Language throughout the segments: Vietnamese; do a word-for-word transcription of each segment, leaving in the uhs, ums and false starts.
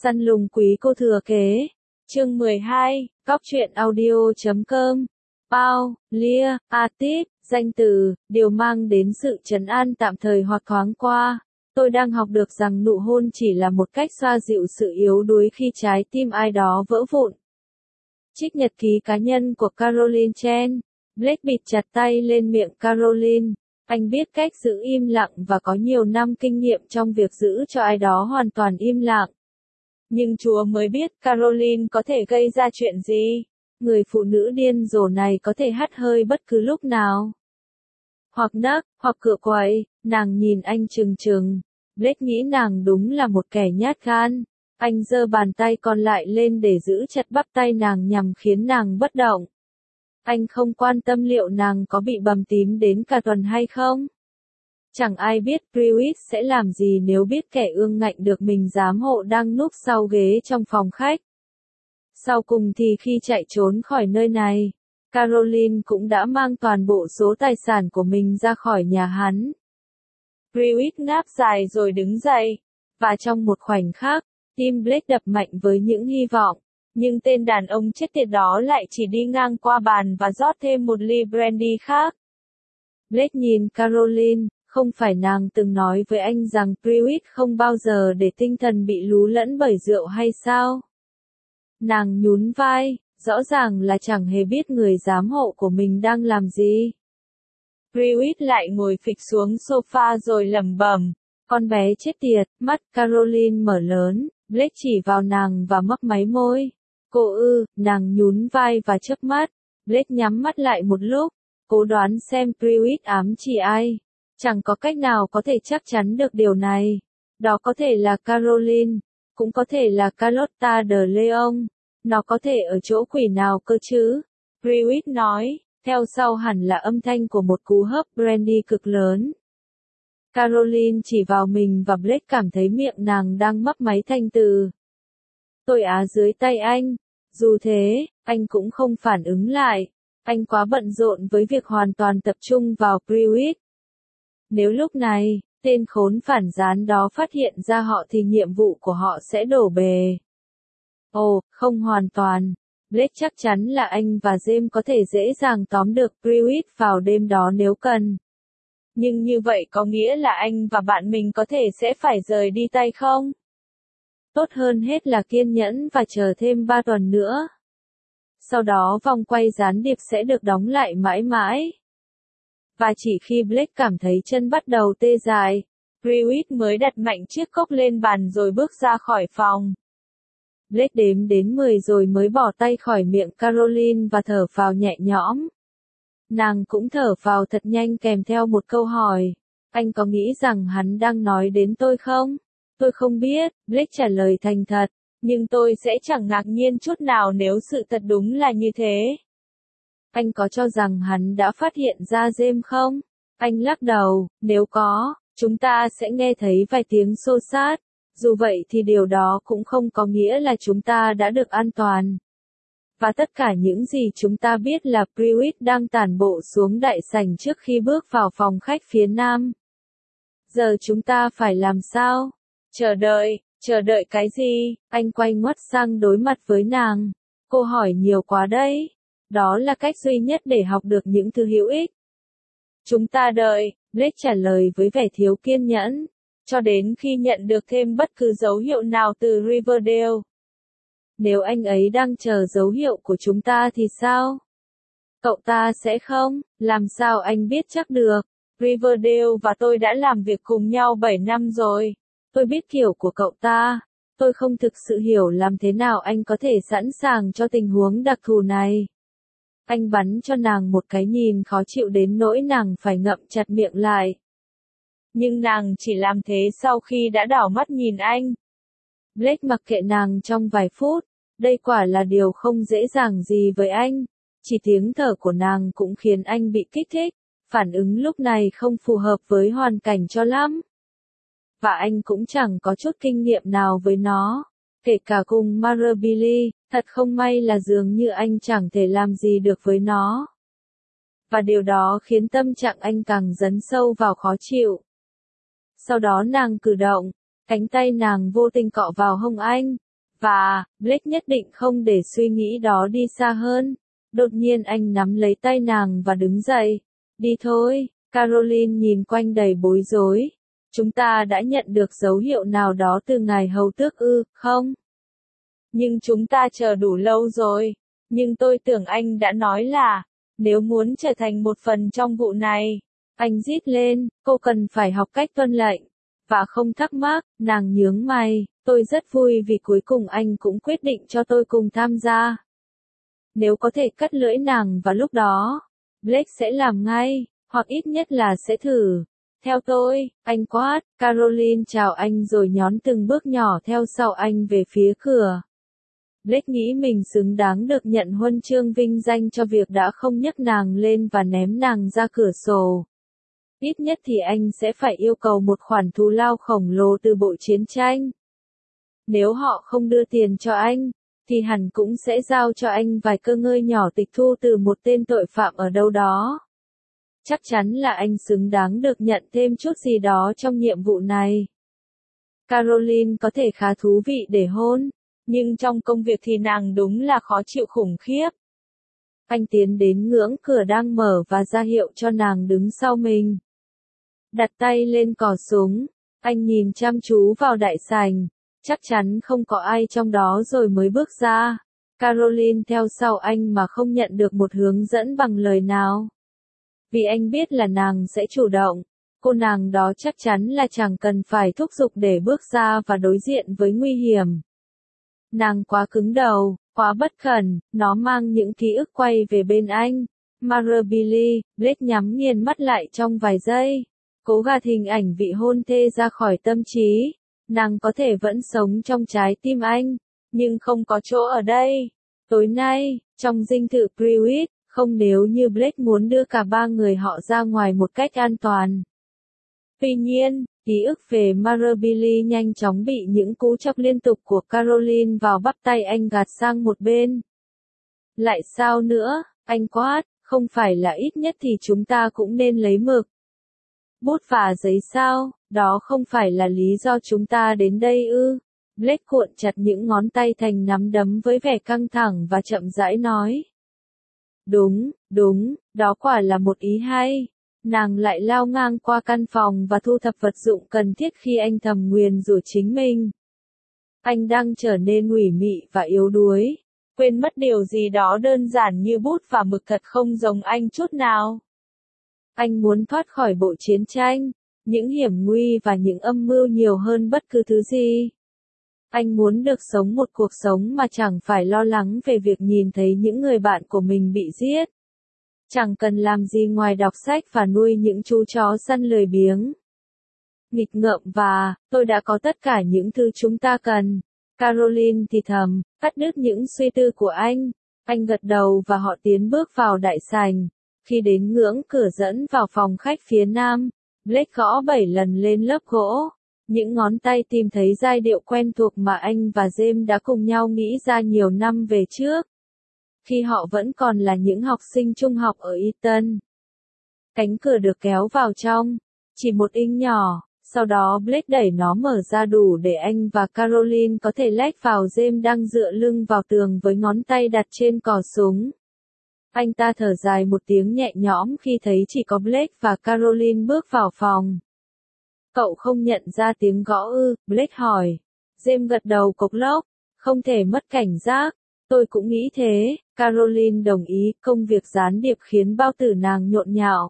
Săn lùng quý cô thừa kế. Chương mười hai, Cóc truyện audio chấm com. Bao, lia, atit, danh từ, điều mang đến sự trấn an tạm thời hoặc thoáng qua. Tôi đang học được rằng nụ hôn chỉ là một cách xoa dịu sự yếu đuối khi trái tim ai đó vỡ vụn. Trích nhật ký cá nhân của Caroline Chen. Blake bịt chặt tay lên miệng Caroline. Anh biết cách giữ im lặng và có nhiều năm kinh nghiệm trong việc giữ cho ai đó hoàn toàn im lặng. Nhưng Chúa mới biết Caroline có thể gây ra chuyện gì. Người phụ nữ điên rồ này có thể hắt hơi bất cứ lúc nào. Hoặc nấc, hoặc cựa quậy, nàng nhìn anh trừng trừng. Blake nghĩ nàng đúng là một kẻ nhát gan. Anh giơ bàn tay còn lại lên để giữ chặt bắp tay nàng nhằm khiến nàng bất động. Anh không quan tâm liệu nàng có bị bầm tím đến cả tuần hay không. Chẳng ai biết Pruitt sẽ làm gì nếu biết kẻ ương ngạnh được mình giám hộ đang núp sau ghế trong phòng khách. Sau cùng thì khi chạy trốn khỏi nơi này, Caroline cũng đã mang toàn bộ số tài sản của mình ra khỏi nhà hắn. Pruitt ngáp dài rồi đứng dậy, và trong một khoảnh khắc, tim Blake đập mạnh với những hy vọng. Nhưng tên đàn ông chết tiệt đó lại chỉ đi ngang qua bàn và rót thêm một ly brandy khác. Blake nhìn Caroline, không phải nàng từng nói với anh rằng Pruitt không bao giờ để tinh thần bị lú lẫn bởi rượu hay sao? Nàng nhún vai, rõ ràng là chẳng hề biết người giám hộ của mình đang làm gì. Pruitt lại ngồi phịch xuống sofa rồi lẩm bẩm, con bé chết tiệt, mắt Caroline mở lớn, Blake chỉ vào nàng và mấp máy môi. Cô ư, nàng nhún vai và chớp mắt. Blake nhắm mắt lại một lúc, cố đoán xem Pruitt ám chỉ ai. Chẳng có cách nào có thể chắc chắn được điều này. Đó có thể là Caroline, cũng có thể là Carlotta de Leon. Nó có thể ở chỗ quỷ nào cơ chứ? Pruitt nói, theo sau hẳn là âm thanh của một cú hớp brandy cực lớn. Caroline chỉ vào mình và Blake cảm thấy miệng nàng đang mấp máy thành từ. Tôi á dưới tay anh. Dù thế, anh cũng không phản ứng lại. Anh quá bận rộn với việc hoàn toàn tập trung vào Pruitt. Nếu lúc này, tên khốn phản gián đó phát hiện ra họ thì nhiệm vụ của họ sẽ đổ bề. Ồ, không hoàn toàn. Blake chắc chắn là anh và James có thể dễ dàng tóm được Pruitt vào đêm đó nếu cần. Nhưng như vậy có nghĩa là anh và bạn mình có thể sẽ phải rời đi tay không? Tốt hơn hết là kiên nhẫn và chờ thêm ba tuần nữa. Sau đó vòng quay gián điệp sẽ được đóng lại mãi mãi. Và chỉ khi Blake cảm thấy chân bắt đầu tê dại, Pruitt mới đặt mạnh chiếc cốc lên bàn rồi bước ra khỏi phòng. Blake đếm đến mười rồi mới bỏ tay khỏi miệng Caroline và thở phào nhẹ nhõm. Nàng cũng thở phào thật nhanh kèm theo một câu hỏi. Anh có nghĩ rằng hắn đang nói đến tôi không? Tôi không biết, Blake trả lời thành thật, nhưng tôi sẽ chẳng ngạc nhiên chút nào nếu sự thật đúng là như thế. Anh có cho rằng hắn đã phát hiện ra James không? Anh lắc đầu, nếu có, chúng ta sẽ nghe thấy vài tiếng xô xát. Dù vậy thì điều đó cũng không có nghĩa là chúng ta đã được an toàn. Và tất cả những gì chúng ta biết là Pruitt đang tản bộ xuống đại sảnh trước khi bước vào phòng khách phía nam. Giờ chúng ta phải làm sao? Chờ đợi, chờ đợi cái gì? Anh quay ngoắt sang đối mặt với nàng. Cô hỏi nhiều quá đấy. Đó là cách duy nhất để học được những thứ hữu ích. Chúng ta đợi, Blake trả lời với vẻ thiếu kiên nhẫn, cho đến khi nhận được thêm bất cứ dấu hiệu nào từ Riverdale. Nếu anh ấy đang chờ dấu hiệu của chúng ta thì sao? Cậu ta sẽ không, làm sao anh biết chắc được? Riverdale và tôi đã làm việc cùng nhau bảy năm rồi. Tôi biết kiểu của cậu ta. Tôi không thực sự hiểu làm thế nào anh có thể sẵn sàng cho tình huống đặc thù này. Anh bắn cho nàng một cái nhìn khó chịu đến nỗi nàng phải ngậm chặt miệng lại. Nhưng nàng chỉ làm thế sau khi đã đảo mắt nhìn anh. Blake mặc kệ nàng trong vài phút. Đây quả là điều không dễ dàng gì với anh. Chỉ tiếng thở của nàng cũng khiến anh bị kích thích. Phản ứng lúc này không phù hợp với hoàn cảnh cho lắm. Và anh cũng chẳng có chút kinh nghiệm nào với nó. Kể cả cùng Marabili, thật không may là dường như anh chẳng thể làm gì được với nó. Và điều đó khiến tâm trạng anh càng dấn sâu vào khó chịu. Sau đó nàng cử động, cánh tay nàng vô tình cọ vào hông anh, Và, Blake nhất định không để suy nghĩ đó đi xa hơn. Đột nhiên anh nắm lấy tay nàng và đứng dậy. Đi thôi, Caroline nhìn quanh đầy bối rối. Chúng ta đã nhận được dấu hiệu nào đó từ ngài hầu tước ư, không? Nhưng chúng ta chờ đủ lâu rồi. Nhưng tôi tưởng anh đã nói là, nếu muốn trở thành một phần trong vụ này, anh rít lên, cô cần phải học cách tuân lệnh. Và không thắc mắc, nàng nhướng mày, tôi rất vui vì cuối cùng anh cũng quyết định cho tôi cùng tham gia. Nếu có thể cắt lưỡi nàng vào lúc đó, Blake sẽ làm ngay, hoặc ít nhất là sẽ thử. Theo tôi, anh quát, Caroline chào anh rồi nhón từng bước nhỏ theo sau anh về phía cửa. Blake nghĩ mình xứng đáng được nhận huân chương vinh danh cho việc đã không nhấc nàng lên và ném nàng ra cửa sổ. Ít nhất thì anh sẽ phải yêu cầu một khoản thù lao khổng lồ từ Bộ Chiến tranh. Nếu họ không đưa tiền cho anh, thì hẳn cũng sẽ giao cho anh vài cơ ngơi nhỏ tịch thu từ một tên tội phạm ở đâu đó. Chắc chắn là anh xứng đáng được nhận thêm chút gì đó trong nhiệm vụ này. Caroline có thể khá thú vị để hôn, nhưng trong công việc thì nàng đúng là khó chịu khủng khiếp. Anh tiến đến ngưỡng cửa đang mở và ra hiệu cho nàng đứng sau mình. Đặt tay lên cò súng, anh nhìn chăm chú vào đại sảnh, chắc chắn không có ai trong đó rồi mới bước ra. Caroline theo sau anh mà không nhận được một hướng dẫn bằng lời nào. Vì anh biết là nàng sẽ chủ động, cô nàng đó chắc chắn là chẳng cần phải thúc giục để bước ra và đối diện với nguy hiểm. Nàng quá cứng đầu, quá bất khẩn, nó mang những ký ức quay về bên anh. Marabili, Blake nhắm nghiền mắt lại trong vài giây. Cố gạt hình ảnh vị hôn thê ra khỏi tâm trí. Nàng có thể vẫn sống trong trái tim anh, nhưng không có chỗ ở đây. Tối nay, trong dinh thự Prewitt, không nếu như Blake muốn đưa cả ba người họ ra ngoài một cách an toàn. Tuy nhiên, ký ức về Marabili nhanh chóng bị những cú chọc liên tục của Caroline vào bắp tay anh gạt sang một bên. Lại sao nữa, anh quát, không phải là ít nhất thì chúng ta cũng nên lấy mực. Bút và giấy sao, đó không phải là lý do chúng ta đến đây ư. Blake cuộn chặt những ngón tay thành nắm đấm với vẻ căng thẳng và chậm rãi nói. Đúng, đúng, đó quả là một ý hay. Nàng lại lao ngang qua căn phòng và thu thập vật dụng cần thiết khi anh thầm nguyền rủa chính mình. Anh đang trở nên ủy mị và yếu đuối. Quên mất điều gì đó đơn giản như bút và mực thật không giống anh chút nào. Anh muốn thoát khỏi bộ chiến tranh, những hiểm nguy và những âm mưu nhiều hơn bất cứ thứ gì. Anh muốn được sống một cuộc sống mà chẳng phải lo lắng về việc nhìn thấy những người bạn của mình bị giết. Chẳng cần làm gì ngoài đọc sách và nuôi những chú chó săn lười biếng. Nghịch ngợm và, tôi đã có tất cả những thứ chúng ta cần. Caroline thì thầm, cắt đứt những suy tư của anh. Anh gật đầu và họ tiến bước vào đại sảnh. Khi đến ngưỡng cửa dẫn vào phòng khách phía nam, Blake gõ bảy lần lên lớp gỗ. Những ngón tay tìm thấy giai điệu quen thuộc mà anh và James đã cùng nhau nghĩ ra nhiều năm về trước. Khi họ vẫn còn là những học sinh trung học ở Eton. Cánh cửa được kéo vào trong, chỉ một inch nhỏ, sau đó Blake đẩy nó mở ra đủ để anh và Caroline có thể lách vào. James đang dựa lưng vào tường với ngón tay đặt trên cò súng. Anh ta thở dài một tiếng nhẹ nhõm khi thấy chỉ có Blake và Caroline bước vào phòng. Cậu không nhận ra tiếng gõ ư? Blake hỏi. James gật đầu cộc lốc, không thể mất cảnh giác. Tôi cũng nghĩ thế, Caroline đồng ý, công việc gián điệp khiến bao tử nàng nhộn nhạo.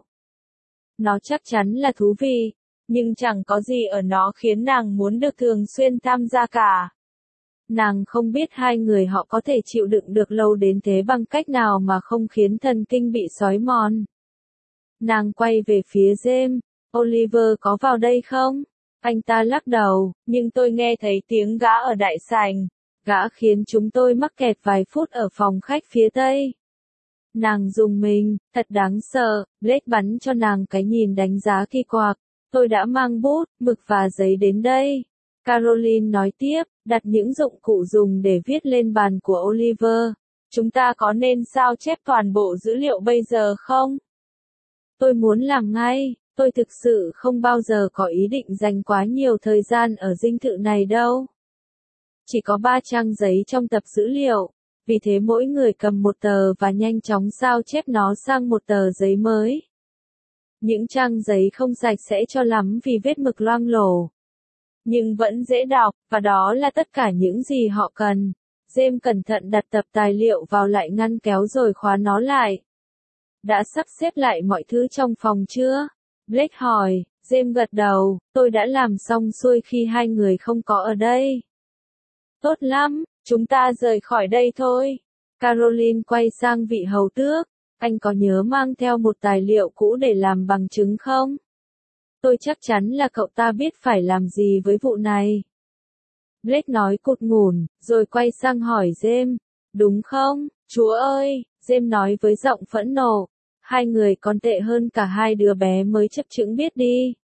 Nó chắc chắn là thú vị, nhưng chẳng có gì ở nó khiến nàng muốn được thường xuyên tham gia cả. Nàng không biết hai người họ có thể chịu đựng được lâu đến thế bằng cách nào mà không khiến thần kinh bị xói mòn. Nàng quay về phía James, Oliver có vào đây không? Anh ta lắc đầu, nhưng tôi nghe thấy tiếng gã ở đại sảnh. Gã khiến chúng tôi mắc kẹt vài phút ở phòng khách phía tây. Nàng rùng mình, thật đáng sợ, Blake bắn cho nàng cái nhìn đánh giá kỳ quặc. Tôi đã mang bút, mực và giấy đến đây. Caroline nói tiếp, đặt những dụng cụ dùng để viết lên bàn của Oliver. Chúng ta có nên sao chép toàn bộ dữ liệu bây giờ không? Tôi muốn làm ngay, tôi thực sự không bao giờ có ý định dành quá nhiều thời gian ở dinh thự này đâu. Chỉ có ba trang giấy trong tập dữ liệu, vì thế mỗi người cầm một tờ và nhanh chóng sao chép nó sang một tờ giấy mới. Những trang giấy không sạch sẽ cho lắm vì vết mực loang lổ, nhưng vẫn dễ đọc, và đó là tất cả những gì họ cần. James cẩn thận đặt tập tài liệu vào lại ngăn kéo rồi khóa nó lại. Đã sắp xếp lại mọi thứ trong phòng chưa? Blake hỏi. James gật đầu, tôi đã làm xong xuôi khi hai người không có ở đây. Tốt lắm, chúng ta rời khỏi đây thôi. Caroline quay sang vị hầu tước. Anh có nhớ mang theo một tài liệu cũ để làm bằng chứng không? Tôi chắc chắn là cậu ta biết phải làm gì với vụ này. Blake nói cụt ngủn, rồi quay sang hỏi James. Đúng không, chúa ơi, James nói với giọng phẫn nộ. Hai người còn tệ hơn cả hai đứa bé mới chấp chững biết đi.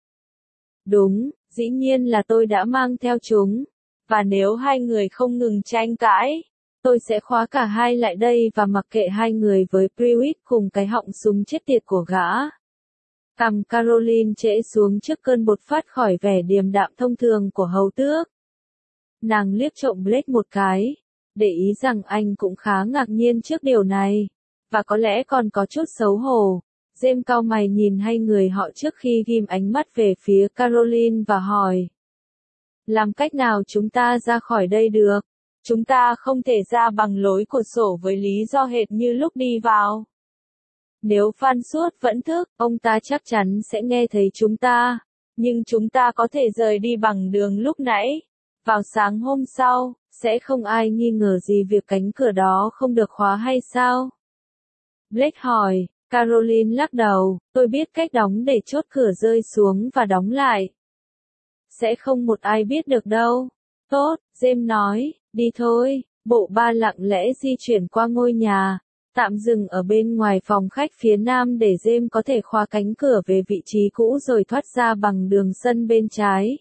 Đúng, dĩ nhiên là tôi đã mang theo chúng. Và nếu hai người không ngừng tranh cãi, tôi sẽ khóa cả hai lại đây và mặc kệ hai người với Prewitt cùng cái họng súng chết tiệt của gã. Cằm Caroline trễ xuống trước cơn bột phát khỏi vẻ điềm đạm thông thường của hầu tước. Nàng liếc trộm Blake một cái, để ý rằng anh cũng khá ngạc nhiên trước điều này, và có lẽ còn có chút xấu hổ. James cau mày nhìn hai người họ trước khi ghim ánh mắt về phía Caroline và hỏi. Làm cách nào chúng ta ra khỏi đây được? Chúng ta không thể ra bằng lối cửa sổ với lý do hệt như lúc đi vào. Nếu Phan Suốt vẫn thức, ông ta chắc chắn sẽ nghe thấy chúng ta. Nhưng chúng ta có thể rời đi bằng đường lúc nãy. Vào sáng hôm sau, sẽ không ai nghi ngờ gì việc cánh cửa đó không được khóa hay sao? Blake hỏi. Caroline lắc đầu, tôi biết cách đóng để chốt cửa rơi xuống và đóng lại. Sẽ không một ai biết được đâu. Tốt, James nói, đi thôi. Bộ ba lặng lẽ di chuyển qua ngôi nhà, tạm dừng ở bên ngoài phòng khách phía nam để James có thể khóa cánh cửa về vị trí cũ rồi thoát ra bằng đường sân bên trái.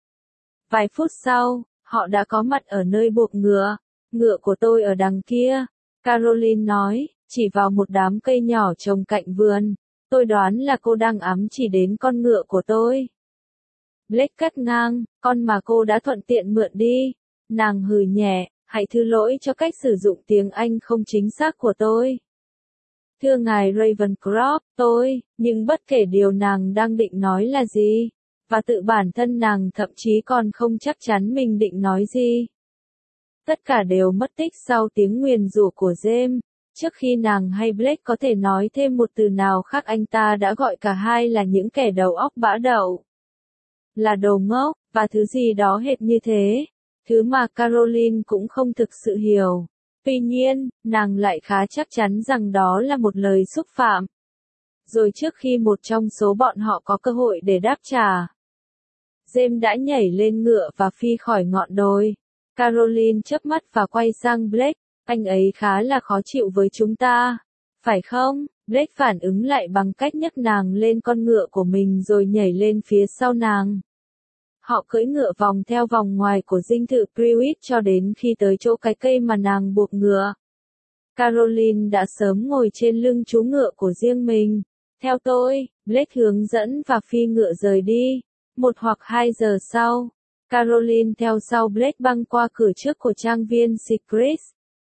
Vài phút sau, họ đã có mặt ở nơi buộc ngựa. Ngựa của tôi ở đằng kia, Caroline nói, chỉ vào một đám cây nhỏ trồng cạnh vườn. Tôi đoán là cô đang ám chỉ đến con ngựa của tôi. Blake cắt ngang, con mà cô đã thuận tiện mượn đi. Nàng hừ nhẹ, hãy thứ lỗi cho cách sử dụng tiếng Anh không chính xác của tôi. Thưa ngài Ravencroft, tôi, nhưng bất kể điều nàng đang định nói là gì, và tự bản thân nàng thậm chí còn không chắc chắn mình định nói gì. Tất cả đều mất tích sau tiếng nguyền rủa của James. Trước khi nàng hay Blake có thể nói thêm một từ nào khác anh ta đã gọi cả hai là những kẻ đầu óc bã đậu. Là đồ ngốc, và thứ gì đó hệt như thế. Thứ mà Caroline cũng không thực sự hiểu. Tuy nhiên, nàng lại khá chắc chắn rằng đó là một lời xúc phạm. Rồi trước khi một trong số bọn họ có cơ hội để đáp trả, James đã nhảy lên ngựa và phi khỏi ngọn đồi. Caroline chớp mắt và quay sang Blake. Anh ấy khá là khó chịu với chúng ta, phải không? Blake phản ứng lại bằng cách nhấc nàng lên con ngựa của mình rồi nhảy lên phía sau nàng. Họ cưỡi ngựa vòng theo vòng ngoài của dinh thự Prewitt cho đến khi tới chỗ cái cây mà nàng buộc ngựa. Caroline đã sớm ngồi trên lưng chú ngựa của riêng mình. Theo tôi, Blake hướng dẫn và phi ngựa rời đi. Một hoặc hai giờ sau, Caroline theo sau Blake băng qua cửa trước của trang viên Secrets.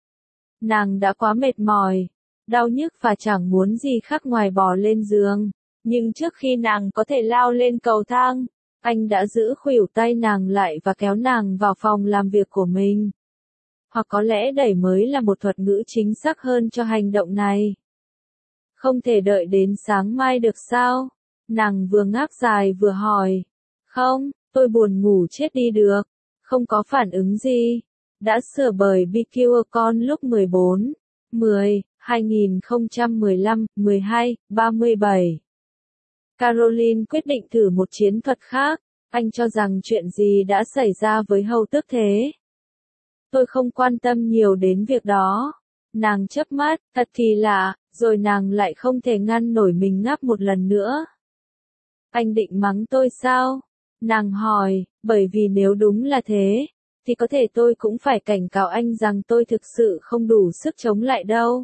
Nàng đã quá mệt mỏi, đau nhức và chẳng muốn gì khác ngoài bò lên giường. Nhưng trước khi nàng có thể lao lên cầu thang, anh đã giữ khuỷu tay nàng lại và kéo nàng vào phòng làm việc của mình. Hoặc có lẽ đẩy mới là một thuật ngữ chính xác hơn cho hành động này. Không thể đợi đến sáng mai được sao? Nàng vừa ngáp dài vừa hỏi. Không, tôi buồn ngủ chết đi được. Không có phản ứng gì. Đã sửa bởi bê quy con lúc mười bốn, mười, hai nghìn không trăm mười lăm, mười hai, ba mươi bảy. Caroline quyết định thử một chiến thuật khác. Anh cho rằng chuyện gì đã xảy ra với hầu tước thế? Tôi không quan tâm nhiều đến việc đó. Nàng chớp mắt, thật kỳ lạ, rồi nàng lại không thể ngăn nổi mình ngáp một lần nữa. Anh định mắng tôi sao? Nàng hỏi, bởi vì nếu đúng là thế, thì có thể tôi cũng phải cảnh cáo anh rằng tôi thực sự không đủ sức chống lại đâu.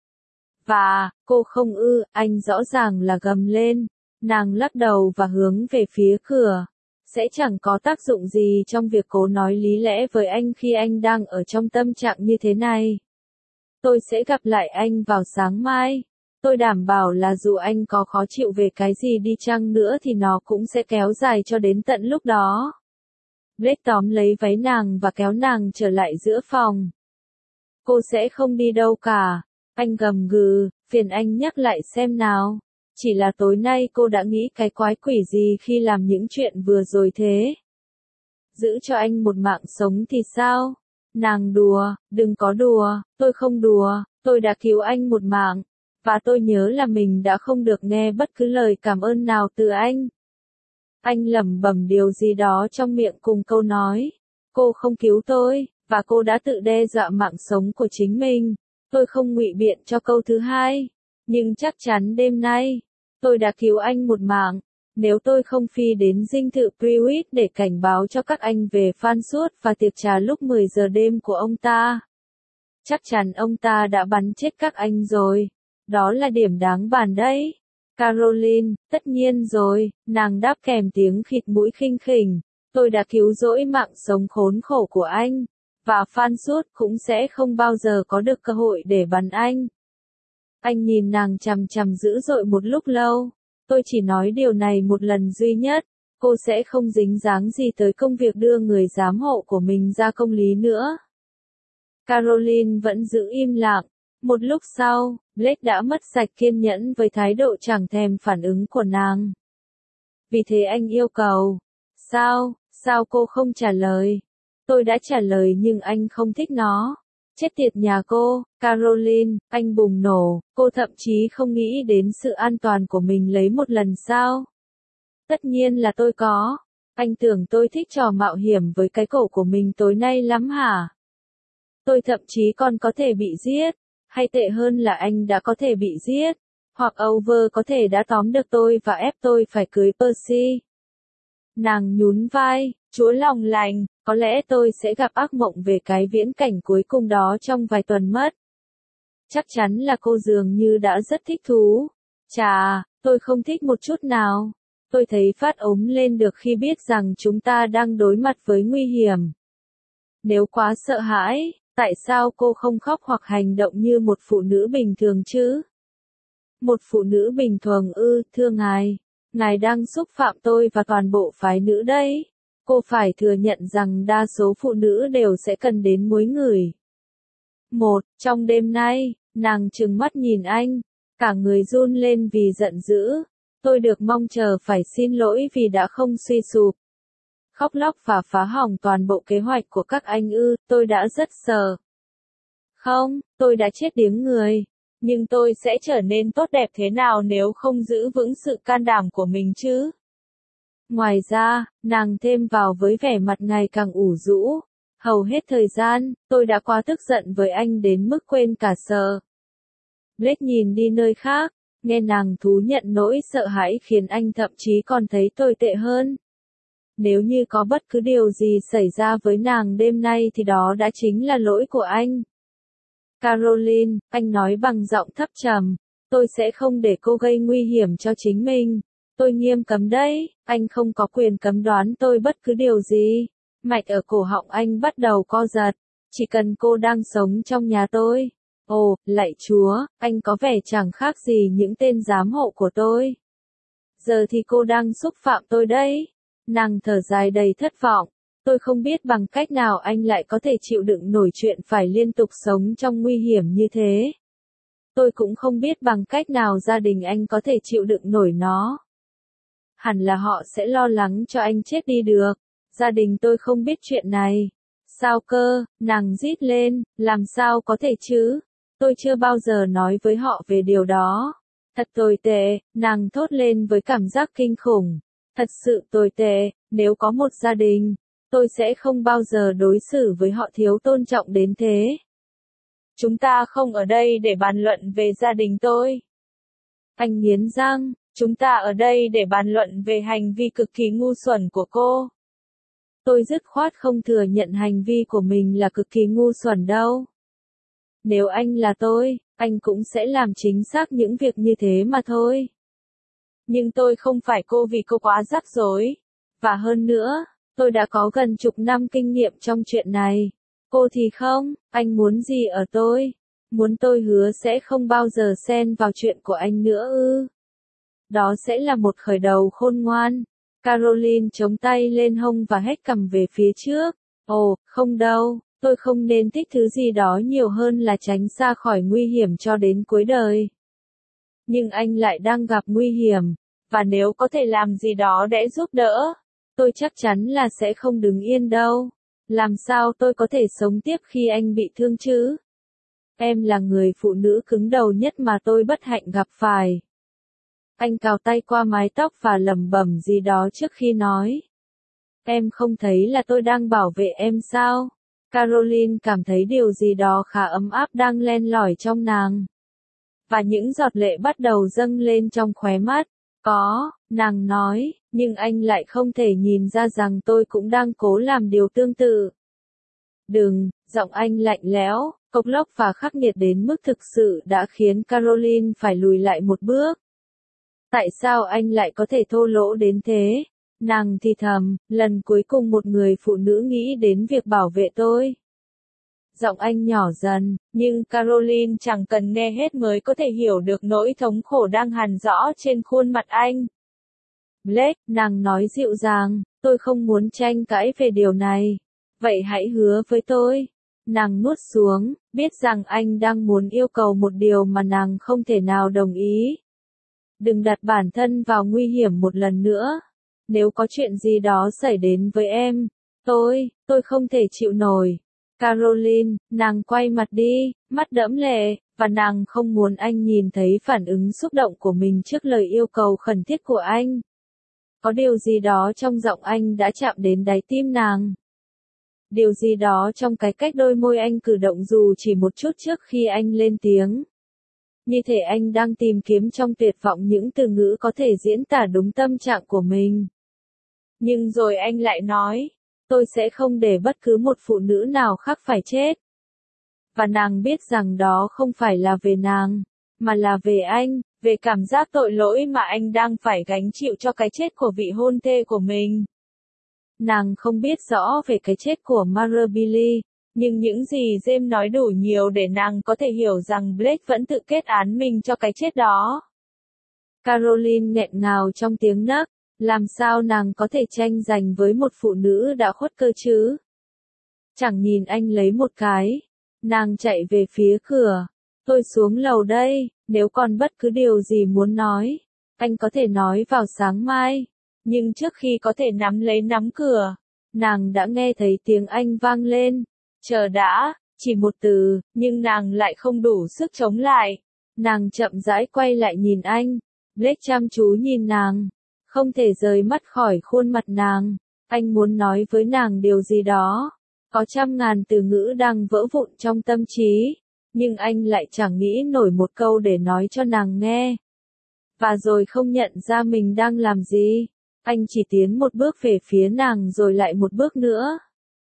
Và, cô không ư, anh rõ ràng là gầm lên. Nàng lắc đầu và hướng về phía cửa. sẽ chẳng có tác dụng gì trong việc cố nói lý lẽ với anh khi anh đang ở trong tâm trạng như thế này. Tôi sẽ gặp lại anh vào sáng mai. Tôi đảm bảo là dù anh có khó chịu về cái gì đi chăng nữa thì nó cũng sẽ kéo dài cho đến tận lúc đó. Blake tóm lấy váy nàng và kéo nàng trở lại giữa phòng. Cô sẽ không đi đâu cả. Anh gầm gừ, phiền anh nhắc lại xem nào. Chỉ là tối nay cô đã nghĩ cái quái quỷ gì khi làm những chuyện vừa rồi thế? Giữ cho anh một mạng sống thì sao? Nàng đùa, đừng có đùa, tôi không đùa, tôi đã cứu anh một mạng. Và tôi nhớ là mình đã không được nghe bất cứ lời cảm ơn nào từ anh. Anh lẩm bẩm điều gì đó trong miệng cùng câu nói. Cô không cứu tôi, và cô đã tự đe dọa mạng sống của chính mình. Tôi không ngụy biện cho câu thứ hai. Nhưng chắc chắn đêm nay, tôi đã cứu anh một mạng. Nếu tôi không phi đến dinh thự Prewitt để cảnh báo cho các anh về Phan Suốt và tiệc trà lúc mười giờ đêm của ông ta, chắc chắn ông ta đã bắn chết các anh rồi. Đó là điểm đáng bàn đấy. Caroline, tất nhiên rồi, nàng đáp kèm tiếng khịt mũi khinh khỉnh. Tôi đã cứu rỗi mạng sống khốn khổ của anh, và Phan Suốt cũng sẽ không bao giờ có được cơ hội để bắn anh. Anh nhìn nàng chằm chằm dữ dội một lúc lâu. Tôi chỉ nói điều này một lần duy nhất. Cô sẽ không dính dáng gì tới công việc đưa người giám hộ của mình ra công lý nữa. Caroline vẫn giữ im lặng. Một lúc sau, Blake đã mất sạch kiên nhẫn với thái độ chẳng thèm phản ứng của nàng. Vì thế anh yêu cầu. Sao, sao cô không trả lời? Tôi đã trả lời nhưng anh không thích nó. Chết tiệt nhà cô, Caroline, anh bùng nổ, cô thậm chí không nghĩ đến sự an toàn của mình lấy một lần sao? Tất nhiên là tôi có. Anh tưởng tôi thích trò mạo hiểm với cái cổ của mình tối nay lắm hả? Tôi thậm chí còn có thể bị giết. Hay tệ hơn là anh đã có thể bị giết. Hoặc Over có thể đã tóm được tôi và ép tôi phải cưới Percy. Nàng nhún vai, Chúa lòng lành, có lẽ tôi sẽ gặp ác mộng về cái viễn cảnh cuối cùng đó trong vài tuần mất. Chắc chắn là cô dường như đã rất thích thú. Chà, tôi không thích một chút nào. Tôi thấy phát ốm lên được khi biết rằng chúng ta đang đối mặt với nguy hiểm. Nếu quá sợ hãi, tại sao cô không khóc hoặc hành động như một phụ nữ bình thường chứ? Một phụ nữ bình thường ư, thưa ngài. Ngài đang xúc phạm tôi và toàn bộ phái nữ đấy. Cô phải thừa nhận rằng đa số phụ nữ đều sẽ cần đến muối ngửi. Một, trong đêm nay, nàng trừng mắt nhìn anh, cả người run lên vì giận dữ. Tôi được mong chờ phải xin lỗi vì đã không suy sụp. Khóc lóc và phá hỏng toàn bộ kế hoạch của các anh ư, tôi đã rất sợ. Không, tôi đã chết điếng người. Nhưng tôi sẽ trở nên tốt đẹp thế nào nếu không giữ vững sự can đảm của mình chứ? Ngoài ra, nàng thêm vào với vẻ mặt ngày càng ủ rũ. Hầu hết thời gian, tôi đã quá tức giận với anh đến mức quên cả sợ. Blake nhìn đi nơi khác, nghe nàng thú nhận nỗi sợ hãi khiến anh thậm chí còn thấy tồi tệ hơn. Nếu như có bất cứ điều gì xảy ra với nàng đêm nay thì đó đã chính là lỗi của anh. Caroline, anh nói bằng giọng thấp trầm, tôi sẽ không để cô gây nguy hiểm cho chính mình. Tôi nghiêm cấm đấy, anh không có quyền cấm đoán tôi bất cứ điều gì. Mạch ở cổ họng anh bắt đầu co giật. Chỉ cần cô đang sống trong nhà tôi. Ồ, lạy Chúa, anh có vẻ chẳng khác gì những tên giám hộ của tôi. Giờ thì cô đang xúc phạm tôi đấy. Nàng thở dài đầy thất vọng. Tôi không biết bằng cách nào anh lại có thể chịu đựng nổi chuyện phải liên tục sống trong nguy hiểm như thế. Tôi cũng không biết bằng cách nào gia đình anh có thể chịu đựng nổi nó. Hẳn là họ sẽ lo lắng cho anh chết đi được. Gia đình tôi không biết chuyện này. Sao cơ, nàng rít lên, làm sao có thể chứ? Tôi chưa bao giờ nói với họ về điều đó. Thật tồi tệ, nàng thốt lên với cảm giác kinh khủng. Thật sự tồi tệ, nếu có một gia đình, tôi sẽ không bao giờ đối xử với họ thiếu tôn trọng đến thế. Chúng ta không ở đây để bàn luận về gia đình tôi. Anh nghiến răng, chúng ta ở đây để bàn luận về hành vi cực kỳ ngu xuẩn của cô. Tôi dứt khoát không thừa nhận hành vi của mình là cực kỳ ngu xuẩn đâu. Nếu anh là tôi, anh cũng sẽ làm chính xác những việc như thế mà thôi. Nhưng tôi không phải cô vì cô quá rắc rối. Và hơn nữa, tôi đã có gần chục năm kinh nghiệm trong chuyện này. Cô thì không, anh muốn gì ở tôi? Muốn tôi hứa sẽ không bao giờ xen vào chuyện của anh nữa ư? Đó sẽ là một khởi đầu khôn ngoan. Caroline chống tay lên hông và hét cằm về phía trước. Ồ, không đâu, tôi không nên thích thứ gì đó nhiều hơn là tránh xa khỏi nguy hiểm cho đến cuối đời. Nhưng anh lại đang gặp nguy hiểm, và nếu có thể làm gì đó để giúp đỡ, tôi chắc chắn là sẽ không đứng yên đâu. Làm sao tôi có thể sống tiếp khi anh bị thương chứ? Em là người phụ nữ cứng đầu nhất mà tôi bất hạnh gặp phải. Anh cào tay qua mái tóc và lẩm bẩm gì đó trước khi nói. Em không thấy là tôi đang bảo vệ em sao? Caroline cảm thấy điều gì đó khá ấm áp đang len lỏi trong nàng. Và những giọt lệ bắt đầu dâng lên trong khóe mắt. Có, nàng nói, nhưng anh lại không thể nhìn ra rằng tôi cũng đang cố làm điều tương tự. Đừng, giọng anh lạnh lẽo, cộc lốc và khắc nghiệt đến mức thực sự đã khiến Caroline phải lùi lại một bước. Tại sao anh lại có thể thô lỗ đến thế? Nàng thì thầm, lần cuối cùng một người phụ nữ nghĩ đến việc bảo vệ tôi. Giọng anh nhỏ dần, nhưng Caroline chẳng cần nghe hết mới có thể hiểu được nỗi thống khổ đang hằn rõ trên khuôn mặt anh. Blake, nàng nói dịu dàng, tôi không muốn tranh cãi về điều này. Vậy hãy hứa với tôi. Nàng nuốt xuống, biết rằng anh đang muốn yêu cầu một điều mà nàng không thể nào đồng ý. Đừng đặt bản thân vào nguy hiểm một lần nữa. Nếu có chuyện gì đó xảy đến với em, tôi, tôi không thể chịu nổi. Caroline, nàng quay mặt đi, mắt đẫm lệ, và nàng không muốn anh nhìn thấy phản ứng xúc động của mình trước lời yêu cầu khẩn thiết của anh. Có điều gì đó trong giọng anh đã chạm đến đáy tim nàng. Điều gì đó trong cái cách đôi môi anh cử động dù chỉ một chút trước khi anh lên tiếng. Như thể anh đang tìm kiếm trong tuyệt vọng những từ ngữ có thể diễn tả đúng tâm trạng của mình. Nhưng rồi anh lại nói, tôi sẽ không để bất cứ một phụ nữ nào khác phải chết. Và nàng biết rằng đó không phải là về nàng, mà là về anh, về cảm giác tội lỗi mà anh đang phải gánh chịu cho cái chết của vị hôn thê của mình. Nàng không biết rõ về cái chết của Marabili, nhưng những gì James nói đủ nhiều để nàng có thể hiểu rằng Blake vẫn tự kết án mình cho cái chết đó. Caroline nghẹn ngào trong tiếng nấc, làm sao nàng có thể tranh giành với một phụ nữ đã khuất cơ chứ? Chẳng nhìn anh lấy một cái, nàng chạy về phía cửa. Tôi xuống lầu đây, nếu còn bất cứ điều gì muốn nói, anh có thể nói vào sáng mai. Nhưng trước khi có thể nắm lấy nắm cửa, nàng đã nghe thấy tiếng anh vang lên. Chờ đã, chỉ một từ, nhưng nàng lại không đủ sức chống lại. Nàng chậm rãi quay lại nhìn anh. Blake chăm chú nhìn nàng, không thể rời mắt khỏi khuôn mặt nàng. Anh muốn nói với nàng điều gì đó. Có trăm ngàn từ ngữ đang vỡ vụn trong tâm trí, nhưng anh lại chẳng nghĩ nổi một câu để nói cho nàng nghe. Và rồi không nhận ra mình đang làm gì. Anh chỉ tiến một bước về phía nàng rồi lại một bước nữa.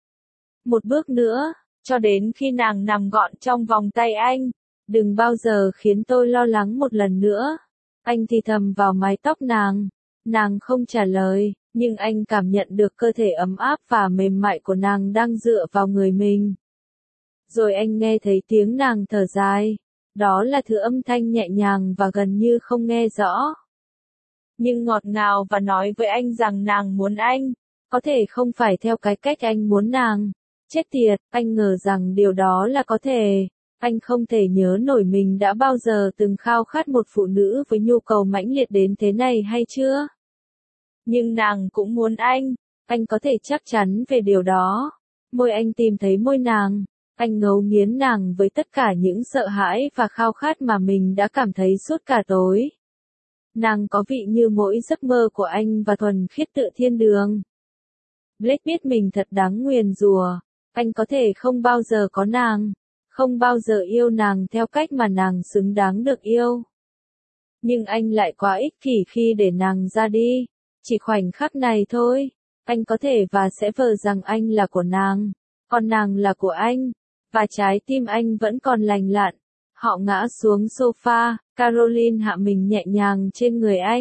Một bước nữa, cho đến khi nàng nằm gọn trong vòng tay anh. Đừng bao giờ khiến tôi lo lắng một lần nữa. Anh thì thầm vào mái tóc nàng. Nàng không trả lời, nhưng anh cảm nhận được cơ thể ấm áp và mềm mại của nàng đang dựa vào người mình. Rồi anh nghe thấy tiếng nàng thở dài. Đó là thứ âm thanh nhẹ nhàng và gần như không nghe rõ. Nhưng ngọt ngào và nói với anh rằng nàng muốn anh. Có thể không phải theo cái cách anh muốn nàng. Chết tiệt, anh ngờ rằng điều đó là có thể. Anh không thể nhớ nổi mình đã bao giờ từng khao khát một phụ nữ với nhu cầu mãnh liệt đến thế này hay chưa? Nhưng nàng cũng muốn anh. Anh có thể chắc chắn về điều đó. Môi anh tìm thấy môi nàng. Anh ngấu nghiến nàng với tất cả những sợ hãi và khao khát mà mình đã cảm thấy suốt cả tối. Nàng có vị như mỗi giấc mơ của anh và thuần khiết tự thiên đường. Blake biết mình thật đáng nguyền rủa. Anh có thể không bao giờ có nàng. Không bao giờ yêu nàng theo cách mà nàng xứng đáng được yêu. Nhưng anh lại quá ích kỷ khi để nàng ra đi. Chỉ khoảnh khắc này thôi. Anh có thể và sẽ vờ rằng anh là của nàng. Còn nàng là của anh. Và trái tim anh vẫn còn lành lặn. Họ ngã xuống sofa. Caroline hạ mình nhẹ nhàng trên người anh.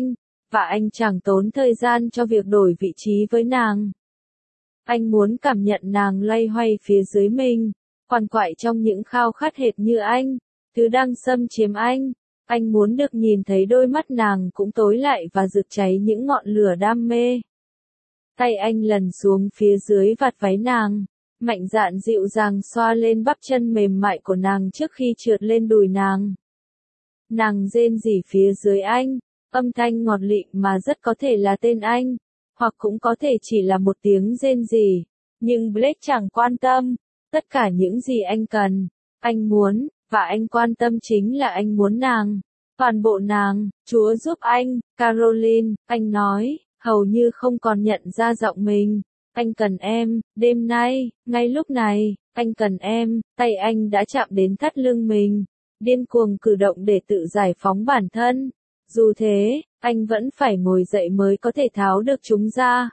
và anh chẳng tốn thời gian cho việc đổi vị trí với nàng. Anh muốn cảm nhận nàng loay hoay phía dưới mình, quằn quại trong những khao khát hệt như anh, thứ đang xâm chiếm anh. Anh muốn được nhìn thấy đôi mắt nàng cũng tối lại và rực cháy những ngọn lửa đam mê. Tay anh lần xuống phía dưới vạt váy nàng, mạnh dạn dịu dàng xoa lên bắp chân mềm mại của nàng trước khi trượt lên đùi nàng. Nàng rên rỉ phía dưới anh, âm thanh ngọt lịm mà rất có thể là tên anh, hoặc cũng có thể chỉ là một tiếng rên rỉ, nhưng Blake chẳng quan tâm. Tất cả những gì anh cần, anh muốn, và anh quan tâm chính là anh muốn nàng, toàn bộ nàng. Chúa giúp anh, Caroline, anh nói, hầu như không còn nhận ra giọng mình. Anh cần em, đêm nay, ngay lúc này, anh cần em. Tay anh đã chạm đến thắt lưng mình, điên cuồng cử động để tự giải phóng bản thân. Dù thế, anh vẫn phải ngồi dậy mới có thể tháo được chúng ra.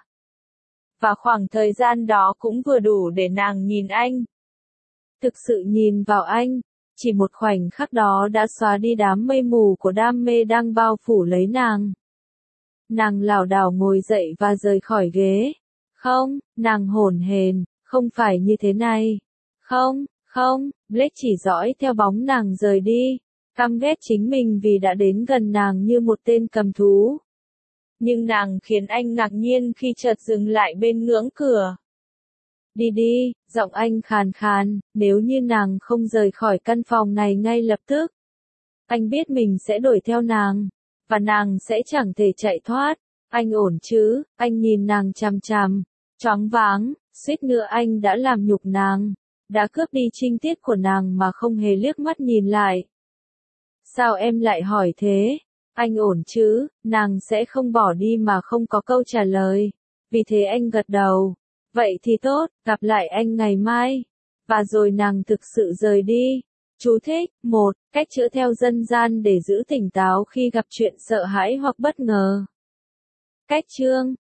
Và khoảng thời gian đó cũng vừa đủ để nàng nhìn anh. Thực sự nhìn vào anh, chỉ một khoảnh khắc đó đã xóa đi đám mây mù của đam mê đang bao phủ lấy nàng. Nàng lảo đảo ngồi dậy và rời khỏi ghế. Không, nàng hổn hển, không phải như thế này. Không, không, Blake chỉ dõi theo bóng nàng rời đi, căm ghét chính mình vì đã đến gần nàng như một tên cầm thú. Nhưng nàng khiến anh ngạc nhiên khi chợt dừng lại bên ngưỡng cửa. Đi đi, giọng anh khàn khàn, nếu như nàng không rời khỏi căn phòng này ngay lập tức. Anh biết mình sẽ đuổi theo nàng, và nàng sẽ chẳng thể chạy thoát. Anh ổn chứ? Anh nhìn nàng chằm chằm, choáng váng, suýt nữa anh đã làm nhục nàng, đã cướp đi trinh tiết của nàng mà không hề liếc mắt nhìn lại. Sao em lại hỏi thế? Anh ổn chứ? Nàng sẽ không bỏ đi mà không có câu trả lời. Vì thế anh gật đầu. Vậy thì tốt, gặp lại anh ngày mai. Và rồi nàng thực sự rời đi. Chú thích, một, cách chữa theo dân gian để giữ tỉnh táo khi gặp chuyện sợ hãi hoặc bất ngờ. Cách chương